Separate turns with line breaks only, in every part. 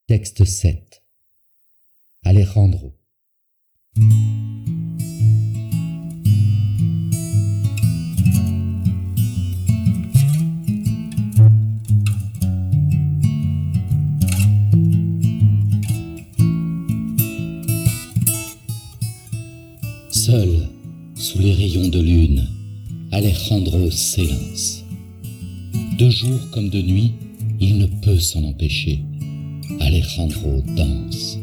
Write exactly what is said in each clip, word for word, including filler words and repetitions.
Texte sept. Alejandro. Seul, sous les rayons de lune, Alejandro s'élance. De jour comme de nuit, il ne peut s'en empêcher. Alejandro danse.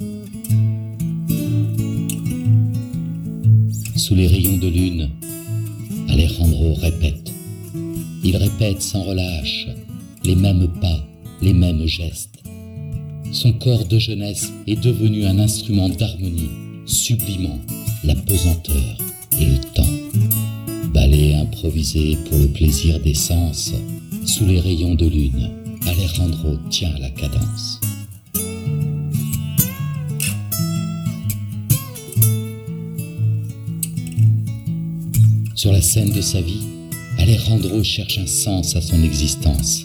Sous les rayons de lune, Alejandro répète. Il répète sans relâche les mêmes pas, les mêmes gestes. Son corps de jeunesse est devenu un instrument d'harmonie, sublimant la pesanteur et le temps. Ballet improvisé pour le plaisir des sens, sous les rayons de lune, Alejandro tient la cadence. Sur la scène de sa vie, Alejandro cherche un sens à son existence.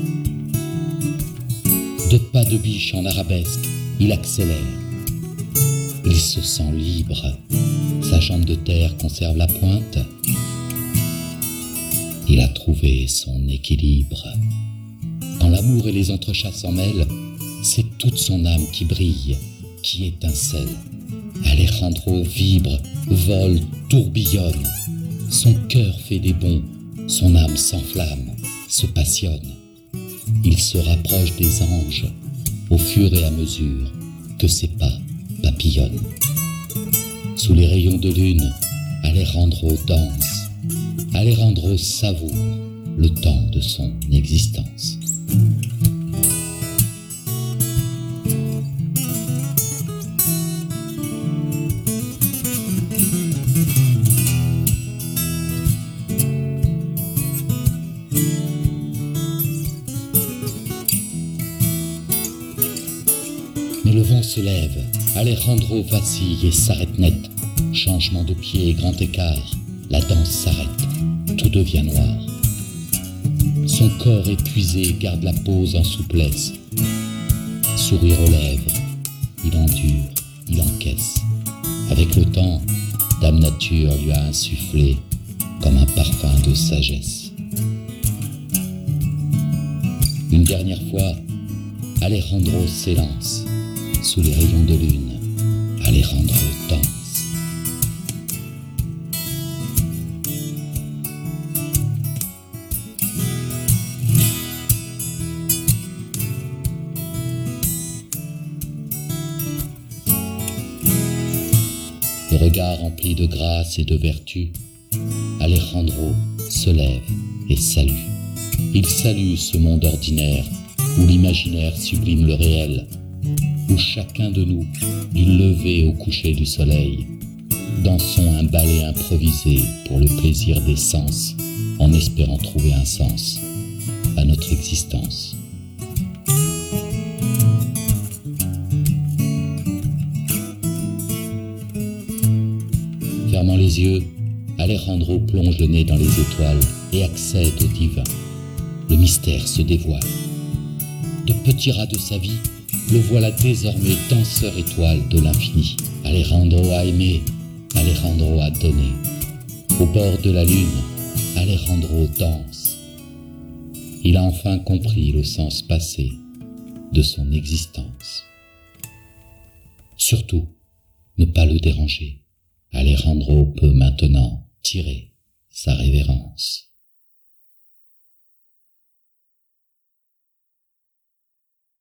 De pas de biche en arabesque, il accélère. Il se sent libre. Sa jambe de terre conserve la pointe. Il a trouvé son équilibre. Quand l'amour et les entrechats s'en mêlent, c'est toute son âme qui brille, qui étincelle. Alejandro vibre, vole, tourbillonne. Son cœur fait des bonds, son âme s'enflamme, se passionne. Il se rapproche des anges au fur et à mesure que ses pas papillonnent. Sous les rayons de lune, Alejandro danse. Alejandro savoure le temps de son existence. Mais le vent se lève, Alejandro vacille et s'arrête net. Changement de pied et grand écart, la danse s'arrête, tout devient noir. Son corps épuisé garde la pose en souplesse. Sourire aux lèvres, il endure, il encaisse. Avec le temps, Dame Nature lui a insufflé comme un parfum de sagesse. Une dernière fois, Alejandro s'élance. Sous les rayons de lune, Alejandro danse. Le regard rempli de grâce et de vertu, Alejandro se lève et salue. Il salue ce monde ordinaire où l'imaginaire sublime le réel, où chacun de nous, du lever au coucher du soleil, dansons un ballet improvisé pour le plaisir des sens, en espérant trouver un sens à notre existence. Fermant les yeux, Alejandro plonge le nez dans les étoiles et accède au divin. Le mystère se dévoile. De petits rats de sa vie, le voilà désormais danseur étoile de l'infini. Alejandro a aimé, Alejandro a donné. Au bord de la lune, Alejandro danse. Il a enfin compris le sens passé de son existence. Surtout, ne pas le déranger. Alejandro peut maintenant tirer sa révérence.